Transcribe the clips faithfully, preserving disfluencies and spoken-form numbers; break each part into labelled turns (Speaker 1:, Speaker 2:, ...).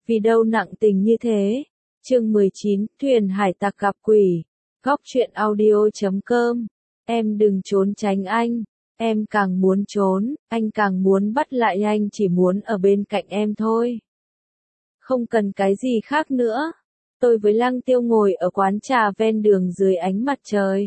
Speaker 1: Vì đâu nặng tình như thế. Chương mười chín, thuyền hải tặc gặp quỷ. Góc truyện audio chấm com. Em đừng trốn tránh anh. Em càng muốn trốn, anh càng muốn bắt lại anh, chỉ muốn ở bên cạnh em thôi. Không cần cái gì khác nữa. Tôi với Lăng Tiêu ngồi ở quán trà ven đường dưới ánh mặt trời.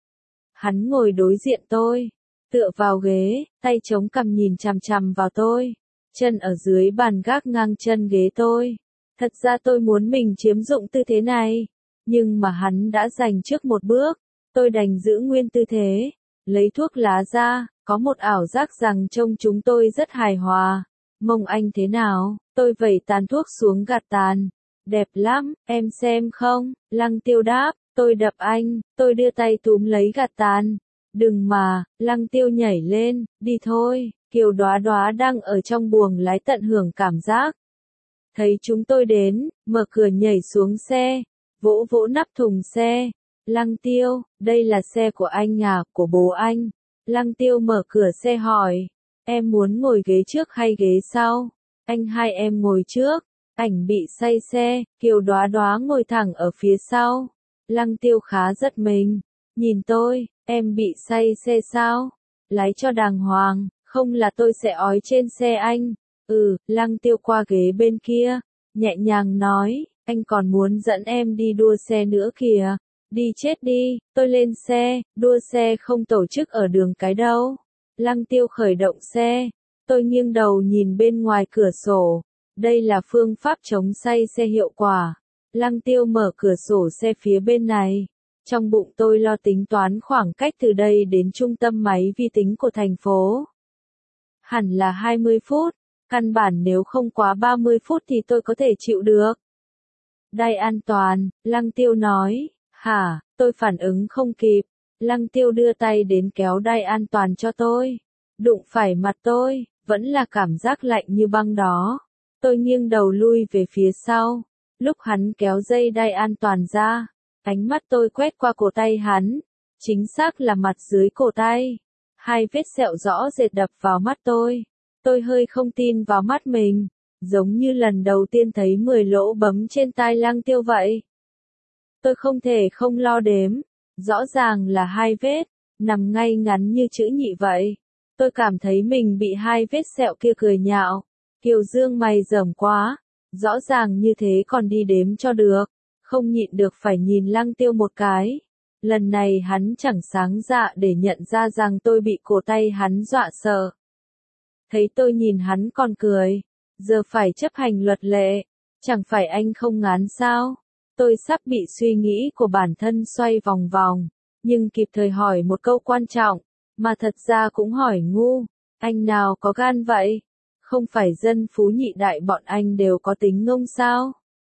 Speaker 1: Hắn ngồi đối diện tôi, tựa vào ghế, tay chống cằm nhìn chằm chằm vào tôi, chân ở dưới bàn gác ngang chân ghế tôi. Thật ra tôi muốn mình chiếm dụng tư thế này, nhưng mà hắn đã giành trước một bước, tôi đành giữ nguyên tư thế, lấy thuốc lá ra, có một ảo giác rằng trông chúng tôi rất hài hòa. Mông anh thế nào? Tôi vẩy tàn thuốc xuống gạt tàn. Đẹp lắm, em xem không? Lăng Tiêu đáp. Tôi đập anh, tôi đưa tay túm lấy gạt tàn. Đừng mà, Lăng Tiêu nhảy lên, đi thôi. Kiều Đóa Đóa đang ở trong buồng lái tận hưởng cảm giác. Thấy chúng tôi đến, mở cửa nhảy xuống xe, vỗ vỗ nắp thùng xe. Lăng Tiêu, đây là xe của anh à, của bố anh. Lăng Tiêu mở cửa xe hỏi, em muốn ngồi ghế trước hay ghế sau? Anh hai em ngồi trước. Ảnh bị say xe, Kiều Đóa Đóa ngồi thẳng ở phía sau. Lăng Tiêu khá giật mình, nhìn tôi, em bị say xe sao? Lái cho đàng hoàng, không là tôi sẽ ói trên xe anh. Ừ, Lăng Tiêu qua ghế bên kia, nhẹ nhàng nói, anh còn muốn dẫn em đi đua xe nữa kìa. Đi chết đi, tôi lên xe, đua xe không tổ chức ở đường cái đâu. Lăng Tiêu khởi động xe, tôi nghiêng đầu nhìn bên ngoài cửa sổ. Đây là phương pháp chống say xe hiệu quả. Lăng Tiêu mở cửa sổ xe phía bên này. Trong bụng tôi lo tính toán khoảng cách từ đây đến trung tâm máy vi tính của thành phố. Hẳn là hai mươi phút, căn bản nếu không quá ba mươi phút thì tôi có thể chịu được. Đai an toàn, Lăng Tiêu nói. Hả, tôi phản ứng không kịp. Lăng Tiêu đưa tay đến kéo đai an toàn cho tôi. Đụng phải mặt tôi, vẫn là cảm giác lạnh như băng đó. Tôi nghiêng đầu lui về phía sau. Lúc hắn kéo dây đai an toàn ra, ánh mắt tôi quét qua cổ tay hắn. Chính xác là mặt dưới cổ tay. Hai vết sẹo rõ rệt đập vào mắt tôi. Tôi hơi không tin vào mắt mình. Giống như lần đầu tiên thấy mười lỗ bấm trên tai Lăng Tiêu vậy. Tôi không thể không lo đếm. Rõ ràng là hai vết, nằm ngay ngắn như chữ nhị vậy. Tôi cảm thấy mình bị hai vết sẹo kia cười nhạo. Kiều Dương mày rởm quá, rõ ràng như thế còn đi đếm cho được, không nhịn được phải nhìn Lăng Tiêu một cái. Lần này hắn chẳng sáng dạ để nhận ra rằng tôi bị cổ tay hắn dọa sợ. Thấy tôi nhìn hắn còn cười, giờ phải chấp hành luật lệ, chẳng phải anh không ngán sao? Tôi sắp bị suy nghĩ của bản thân xoay vòng vòng, nhưng kịp thời hỏi một câu quan trọng, mà thật ra cũng hỏi ngu, anh nào có gan vậy? Không phải dân phú nhị đại bọn anh đều có tính ngông sao?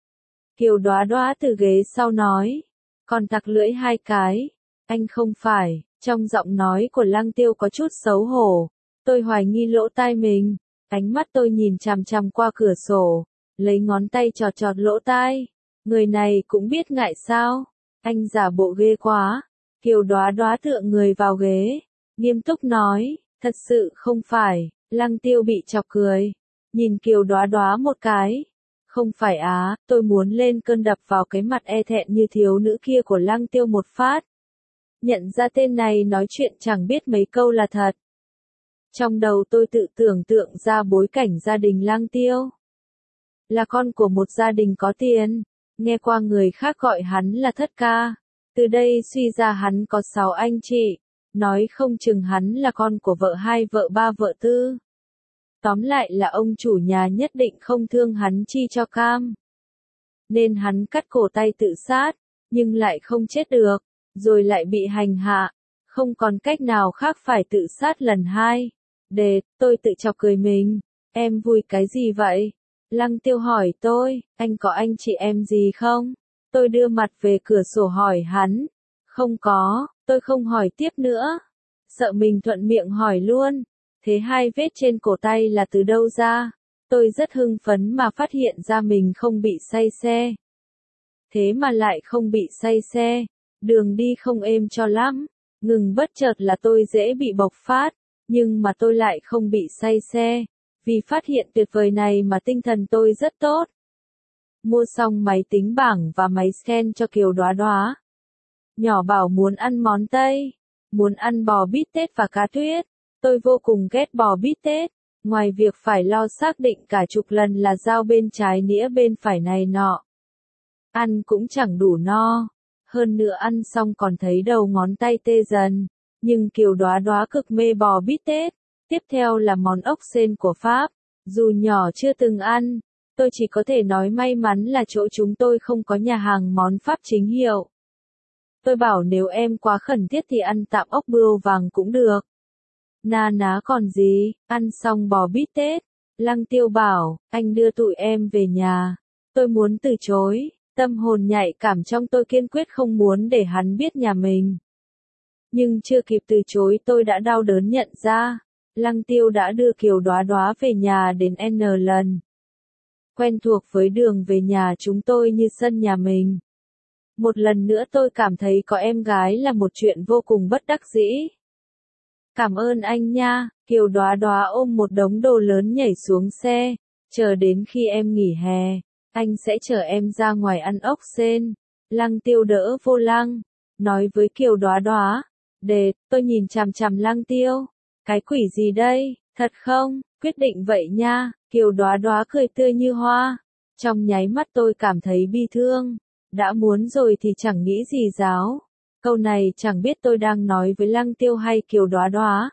Speaker 1: Kiều Đóa Đóa từ ghế sau nói, còn tặc lưỡi hai cái, anh không phải, trong giọng nói của Lăng Tiêu có chút xấu hổ. Tôi hoài nghi lỗ tai mình, ánh mắt tôi nhìn chằm chằm qua cửa sổ, lấy ngón tay chọt chọt lỗ tai. Người này cũng biết ngại sao? Anh giả bộ ghê quá. Kiều Đóa Đóa tựa người vào ghế, nghiêm túc nói, thật sự không phải. Lăng Tiêu bị chọc cười, nhìn Kiều Đóa Đóa một cái. Không phải á, tôi muốn lên cơn đập vào cái mặt e thẹn như thiếu nữ kia của Lăng Tiêu một phát. Nhận ra tên này nói chuyện chẳng biết mấy câu là thật. Trong đầu tôi tự tưởng tượng ra bối cảnh gia đình Lăng Tiêu. Là con của một gia đình có tiền, nghe qua người khác gọi hắn là thất ca. Từ đây suy ra hắn có sáu anh chị. Nói không chừng hắn là con của vợ hai vợ ba vợ tư. Tóm lại là ông chủ nhà nhất định không thương hắn chi cho cam. Nên hắn cắt cổ tay tự sát, nhưng lại không chết được, rồi lại bị hành hạ. Không còn cách nào khác phải tự sát lần hai. Đệt, tôi tự chọc cười mình. Em vui cái gì vậy? Lăng Tiêu hỏi tôi, anh có anh chị em gì không? Tôi đưa mặt về cửa sổ hỏi hắn. Không có. Tôi không hỏi tiếp nữa, sợ mình thuận miệng hỏi luôn. Thế hai vết trên cổ tay là từ đâu ra? Tôi rất hưng phấn mà phát hiện ra mình không bị say xe. Thế mà lại không bị say xe, đường đi không êm cho lắm, ngừng bất chợt là tôi dễ bị bộc phát, nhưng mà tôi lại không bị say xe. Vì phát hiện tuyệt vời này mà tinh thần tôi rất tốt. mua xong máy tính bảng và máy scan cho Kiều Đoá Đoá. Nhỏ bảo muốn ăn món Tây, muốn ăn bò bít tết và cá tuyết. Tôi vô cùng ghét bò bít tết, ngoài việc phải lo xác định cả chục lần là dao bên trái nĩa bên phải này nọ. Ăn cũng chẳng đủ no, hơn nữa ăn xong còn thấy đầu ngón tay tê dần, nhưng Kiều Đoá Đoá cực mê bò bít tết. Tiếp theo là món ốc sên của Pháp, dù nhỏ chưa từng ăn, tôi chỉ có thể nói may mắn là chỗ chúng tôi không có nhà hàng món Pháp chính hiệu. Tôi bảo nếu em quá khẩn thiết thì ăn tạm ốc bươu vàng cũng được. Na ná còn gì, ăn xong bò bít tết, Lăng Tiêu bảo, anh đưa tụi em về nhà. Tôi muốn từ chối, tâm hồn nhạy cảm trong tôi kiên quyết không muốn để hắn biết nhà mình. Nhưng chưa kịp từ chối tôi đã đau đớn nhận ra, Lăng Tiêu đã đưa Kiều Đoá Đoá về nhà đến N lần. Quen thuộc với đường về nhà chúng tôi như sân nhà mình. Một lần nữa tôi cảm thấy có em gái là một chuyện vô cùng bất đắc dĩ. Cảm ơn anh nha, Kiều Đoá Đoá ôm một đống đồ lớn nhảy xuống xe, chờ đến khi em nghỉ hè, anh sẽ chở em ra ngoài ăn ốc sên. Lăng Tiêu đỡ vô lăng, nói với Kiều Đoá Đoá, đệt, tôi nhìn chằm chằm Lăng Tiêu, cái quỷ gì đây, thật không, quyết định vậy nha, Kiều Đoá Đoá cười tươi như hoa, trong nháy mắt tôi cảm thấy bi thương, đã muốn rồi thì chẳng nghĩ gì giáo. Câu này chẳng biết tôi đang nói với Lăng Tiêu hay Kiều Đoá Đoá.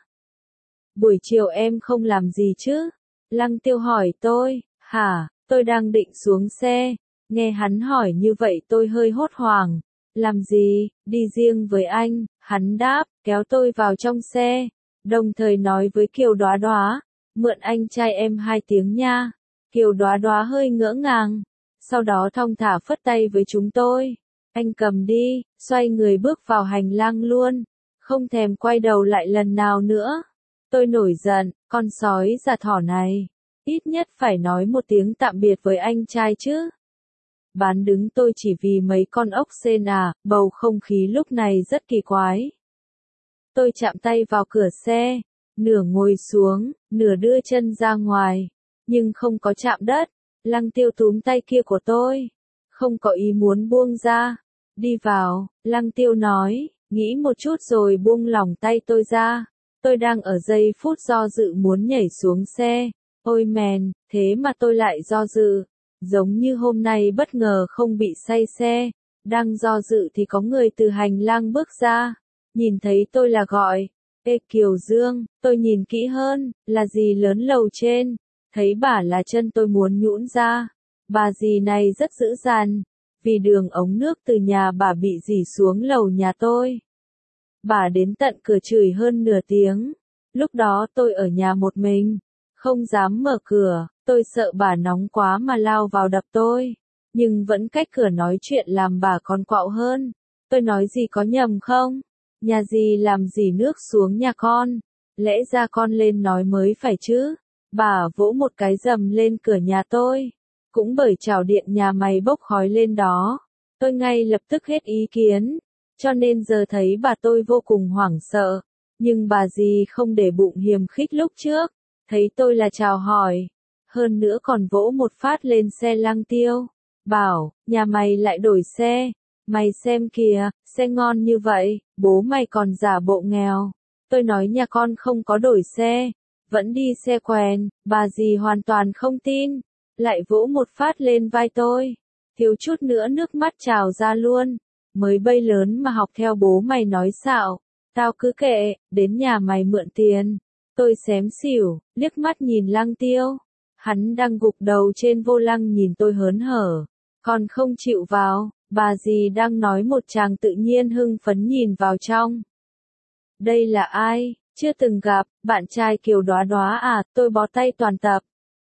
Speaker 1: Buổi chiều em không làm gì chứ? Lăng Tiêu hỏi tôi, hả, tôi đang định xuống xe. Nghe hắn hỏi như vậy tôi hơi hốt hoảng. Làm gì, đi riêng với anh, hắn đáp, kéo tôi vào trong xe. Đồng thời nói với Kiều Đoá Đoá, mượn anh trai em hai tiếng nha. Kiều Đoá Đoá hơi ngỡ ngàng. Sau đó thong thả phất tay với chúng tôi. Anh cầm đi, xoay người bước vào hành lang luôn, không thèm quay đầu lại lần nào nữa. Tôi nổi giận, con sói già thỏ này, ít nhất phải nói một tiếng tạm biệt với anh trai chứ. Bán đứng tôi chỉ vì mấy con ốc sên à, bầu không khí lúc này rất kỳ quái. Tôi chạm tay vào cửa xe, nửa ngồi xuống, nửa đưa chân ra ngoài, nhưng không có chạm đất. Lăng Tiêu túm tay kia của tôi, không có ý muốn buông ra. Đi vào, Lăng Tiêu nói, nghĩ một chút rồi buông lỏng tay tôi ra. Tôi đang ở giây phút do dự muốn nhảy xuống xe. Ôi mèn, thế mà tôi lại do dự. Giống như hôm nay bất ngờ không bị say xe. Đang do dự thì có người từ hành lang bước ra. Nhìn thấy tôi là gọi. Ê Kiều Dương, tôi nhìn kỹ hơn, là gì lớn lầu trên. Thấy bà là chân tôi muốn nhũn ra. Bà dì này rất dữ dằn. Vì đường ống nước từ nhà bà bị rỉ xuống lầu nhà tôi. Bà đến tận cửa chửi hơn nửa tiếng. Lúc đó tôi ở nhà một mình, không dám mở cửa, tôi sợ bà nóng quá mà lao vào đập tôi. Nhưng vẫn cách cửa nói chuyện làm bà còn quạo hơn. Tôi nói gì có nhầm không? Nhà gì làm gì nước xuống nhà con? Lẽ ra con lên nói mới phải chứ? Bà vỗ một cái rầm lên cửa nhà tôi. Cũng bởi chảo điện nhà mày bốc khói lên đó. Tôi ngay lập tức hết ý kiến. Cho nên giờ thấy bà tôi vô cùng hoảng sợ. Nhưng bà dì không để bụng hiềm khích lúc trước. Thấy tôi là chào hỏi. Hơn nữa còn vỗ một phát lên xe Lăng Tiêu. Bảo, nhà mày lại đổi xe. Mày xem kìa, xe ngon như vậy, bố mày còn giả bộ nghèo. Tôi nói nhà con không có đổi xe. Vẫn đi xe quèn, bà dì hoàn toàn không tin. Lại vỗ một phát lên vai tôi. Thiếu chút nữa nước mắt trào ra luôn. Mới bay lớn mà học theo bố mày nói xạo. Tao cứ kệ, đến nhà mày mượn tiền. Tôi xém xỉu, liếc mắt nhìn Lăng Tiêu. Hắn đang gục đầu trên vô lăng nhìn tôi hớn hở. Còn không chịu vào, bà dì đang nói một chàng tự nhiên hưng phấn nhìn vào trong. Đây là ai? Chưa từng gặp, bạn trai Kiều Đoá Đoá à, tôi bó tay toàn tập.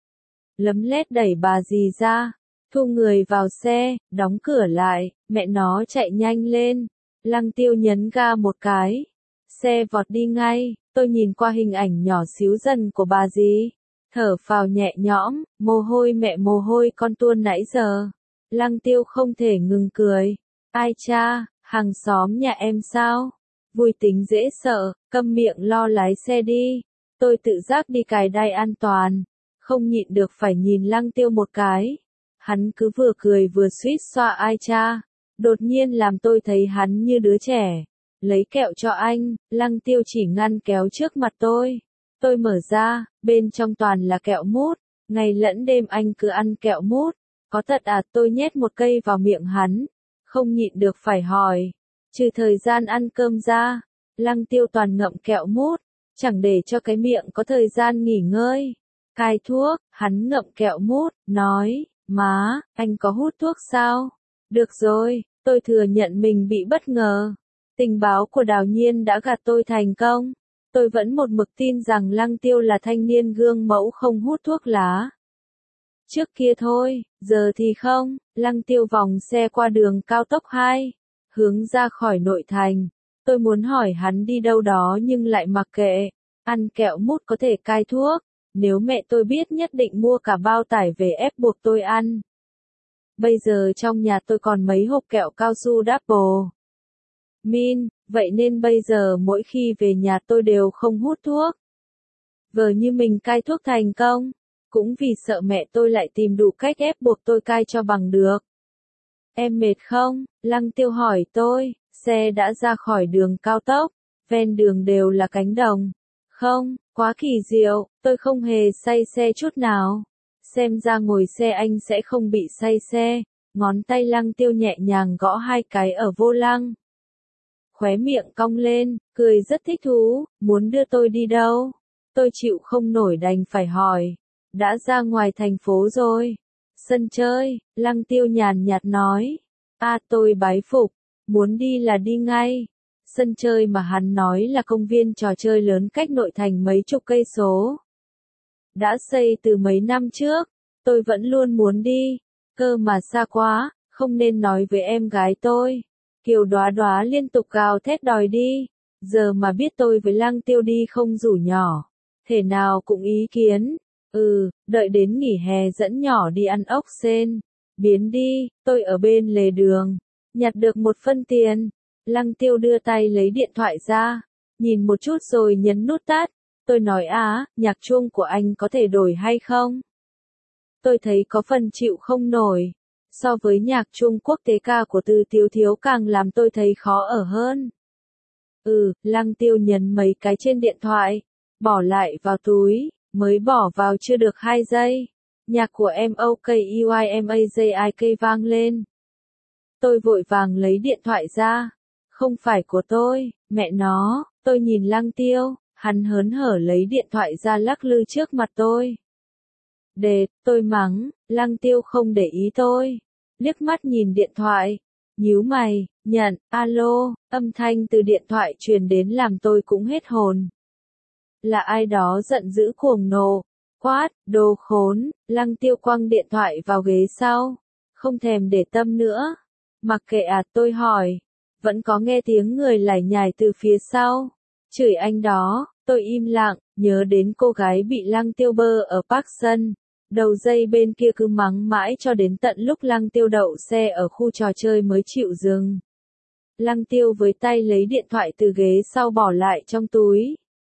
Speaker 1: Lấm lét đẩy bà dì ra, thu người vào xe, đóng cửa lại, mẹ nó chạy nhanh lên. Lăng Tiêu nhấn ga một cái. Xe vọt đi ngay, tôi nhìn qua hình ảnh nhỏ xíu dần của bà dì. Thở phào nhẹ nhõm, mồ hôi mẹ mồ hôi con tuôn nãy giờ. Lăng Tiêu không thể ngừng cười. Ai cha, hàng xóm nhà em sao? Vui tính dễ sợ, câm miệng lo lái xe đi. Tôi tự giác đi cài đai an toàn. Không nhịn được phải nhìn Lăng Tiêu một cái. Hắn cứ vừa cười vừa suýt xoa ai cha. Đột nhiên làm tôi thấy hắn như đứa trẻ. Lấy kẹo cho anh, Lăng Tiêu chỉ ngăn kéo trước mặt tôi. Tôi mở ra, bên trong toàn là kẹo mút. Ngày lẫn đêm anh cứ ăn kẹo mút. Có thật à? Tôi nhét một cây vào miệng hắn. Không nhịn được phải hỏi. Trừ thời gian ăn cơm ra, Lăng Tiêu toàn ngậm kẹo mút. Chẳng để cho cái miệng có thời gian nghỉ ngơi. Cai thuốc, hắn ngậm kẹo mút, nói, má, anh có hút thuốc sao? Được rồi, tôi thừa nhận mình bị bất ngờ. Tình báo của Đào Nhiên đã gạt tôi thành công. Tôi vẫn một mực tin rằng Lăng Tiêu là thanh niên gương mẫu không hút thuốc lá. Trước kia thôi, giờ thì không. Lăng Tiêu vòng xe qua đường cao tốc hai, hướng ra khỏi nội thành. Tôi muốn hỏi hắn đi đâu đó nhưng lại mặc kệ. Ăn kẹo mút có thể cai thuốc. Nếu mẹ tôi biết nhất định mua cả bao tải về ép buộc tôi ăn. Bây giờ trong nhà tôi còn mấy hộp kẹo cao su Double Min, vậy nên bây giờ mỗi khi về nhà tôi đều không hút thuốc. Vờ như mình cai thuốc thành công, cũng vì sợ mẹ tôi lại tìm đủ cách ép buộc tôi cai cho bằng được. Em mệt không? Lăng Tiêu hỏi tôi, xe đã ra khỏi đường cao tốc, ven đường đều là cánh đồng. Không, quá kỳ diệu, tôi không hề say xe chút nào. Xem ra ngồi xe anh sẽ không bị say xe. Ngón tay Lăng Tiêu nhẹ nhàng gõ hai cái ở vô lăng. Khóe miệng cong lên, cười rất thích thú, muốn đưa tôi đi đâu? Tôi chịu không nổi đành phải hỏi. Đã ra ngoài thành phố rồi. Sân chơi, Lăng Tiêu nhàn nhạt nói. À tôi bái phục, muốn đi là đi ngay. Sân chơi mà hắn nói là công viên trò chơi lớn cách nội thành mấy chục cây số. Đã xây từ mấy năm trước, tôi vẫn luôn muốn đi, cơ mà xa quá, không nên nói với em gái tôi. Kiều Đoá Đoá liên tục gào thét đòi đi, giờ mà biết tôi với Lăng Tiêu đi không rủ nhỏ, thể nào cũng ý kiến. Ừ, đợi đến nghỉ hè dẫn nhỏ đi ăn ốc sên. Biến đi, tôi ở bên lề đường, nhặt được một phân tiền. Lăng Tiêu đưa tay lấy điện thoại ra, nhìn một chút rồi nhấn nút tắt. Tôi nói á, nhạc chuông của anh có thể đổi hay không? Tôi thấy có phần chịu không nổi. So với nhạc chuông quốc tế ca của Từ Thiếu Thiếu càng làm tôi thấy khó ở hơn. Ừ, Lăng Tiêu nhấn mấy cái trên điện thoại, bỏ lại vào túi, mới bỏ vào chưa được hai giây. Nhạc của em ô ca e y em a gi i ca vang lên. Tôi vội vàng lấy điện thoại ra. Không phải của tôi, mẹ nó. Tôi nhìn Lăng Tiêu, hắn hớn hở lấy điện thoại ra lắc lư trước mặt tôi. Đệt, tôi mắng, Lăng Tiêu không để ý tôi. Liếc mắt nhìn điện thoại, nhíu mày, nhận, alo, âm thanh từ điện thoại truyền đến làm tôi cũng hết hồn. Là ai đó giận dữ cuồng nộ, quát, đồ khốn. Lăng Tiêu quăng điện thoại vào ghế sau, không thèm để tâm nữa. Mặc kệ à, tôi hỏi, vẫn có nghe tiếng người lải nhải từ phía sau. Chửi anh đó, tôi im lặng, nhớ đến cô gái bị Lăng Tiêu bơ ở Park Sun. Đầu dây bên kia cứ mắng mãi cho đến tận lúc Lăng Tiêu đậu xe ở khu trò chơi mới chịu dừng. Lăng Tiêu với tay lấy điện thoại từ ghế sau bỏ lại trong túi.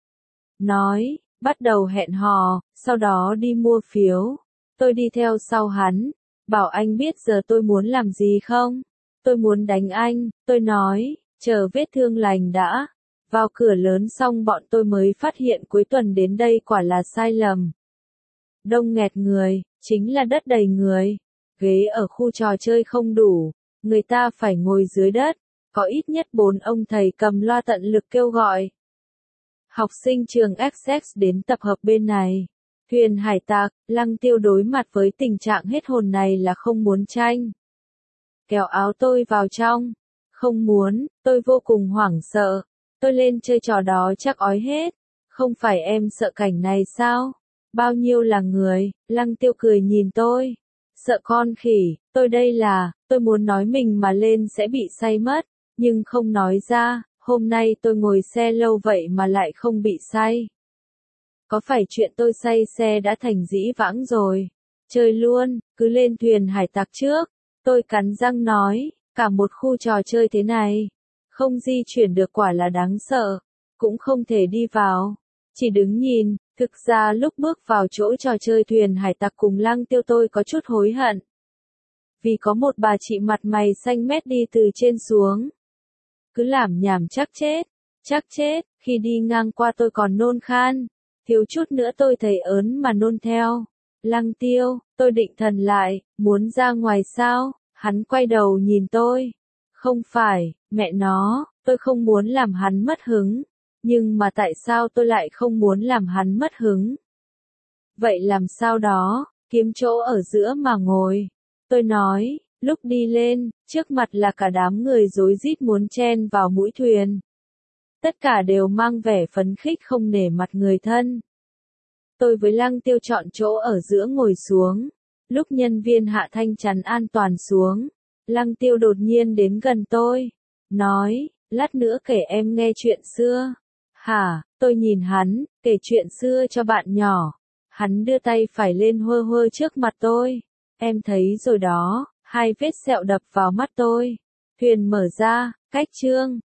Speaker 1: Nói, bắt đầu hẹn hò, sau đó đi mua phiếu. Tôi đi theo sau hắn, bảo anh biết giờ tôi muốn làm gì không? Tôi muốn đánh anh, tôi nói, chờ vết thương lành đã. Vào cửa lớn xong bọn tôi mới phát hiện cuối tuần đến đây quả là sai lầm. Đông nghẹt người, chính là đất đầy người. Ghế ở khu trò chơi không đủ, người ta phải ngồi dưới đất. Có ít nhất bốn ông thầy cầm loa tận lực kêu gọi. Học sinh trường Essex đến tập hợp bên này. Thuyền hải tặc, Lăng Tiêu đối mặt với tình trạng hết hồn này là không muốn tranh. Kéo áo tôi vào trong. Không muốn, tôi vô cùng hoảng sợ. Tôi lên chơi trò đó chắc ói hết. Không phải em sợ cảnh này sao? Bao nhiêu là người? Lăng Tiêu cười nhìn tôi. Sợ con khỉ, tôi đây là, tôi muốn nói mình mà lên sẽ bị say mất, nhưng không nói ra. Hôm nay tôi ngồi xe lâu vậy mà lại không bị say. Có phải chuyện tôi say xe đã thành dĩ vãng rồi? Chơi luôn, cứ lên thuyền hải tặc trước. Tôi cắn răng nói, cả một khu trò chơi thế này. Không di chuyển được quả là đáng sợ. Cũng không thể đi vào. Chỉ đứng nhìn, thực ra lúc bước vào chỗ trò chơi thuyền hải tặc cùng Lăng Tiêu tôi có chút hối hận. vì có một bà chị mặt mày xanh mét đi từ trên xuống. Cứ làm nhảm chắc chết, chắc chết, khi đi ngang qua tôi còn nôn khan, thiếu chút nữa tôi thấy ớn mà nôn theo. Lăng Tiêu, tôi định thần lại, muốn ra ngoài sao? Hắn quay đầu nhìn tôi. Không phải, mẹ nó, tôi không muốn làm hắn mất hứng. Nhưng mà tại sao tôi lại không muốn làm hắn mất hứng? Vậy làm sao đó, kiếm chỗ ở giữa mà ngồi. Tôi nói, lúc đi lên, trước mặt là cả đám người rối rít muốn chen vào mũi thuyền. Tất cả đều mang vẻ phấn khích không nể mặt người thân. Tôi với Lăng Tiêu chọn chỗ ở giữa ngồi xuống. Lúc nhân viên hạ thanh chắn an toàn xuống, Lăng Tiêu đột nhiên đến gần tôi. Nói, lát nữa kể em nghe chuyện xưa. Hả, tôi nhìn hắn, kể chuyện xưa cho bạn nhỏ. Hắn đưa tay phải lên hơ hơ trước mặt tôi. Em thấy rồi đó, hai vết sẹo đập vào mắt tôi. Thuyền mở ra, cách chương.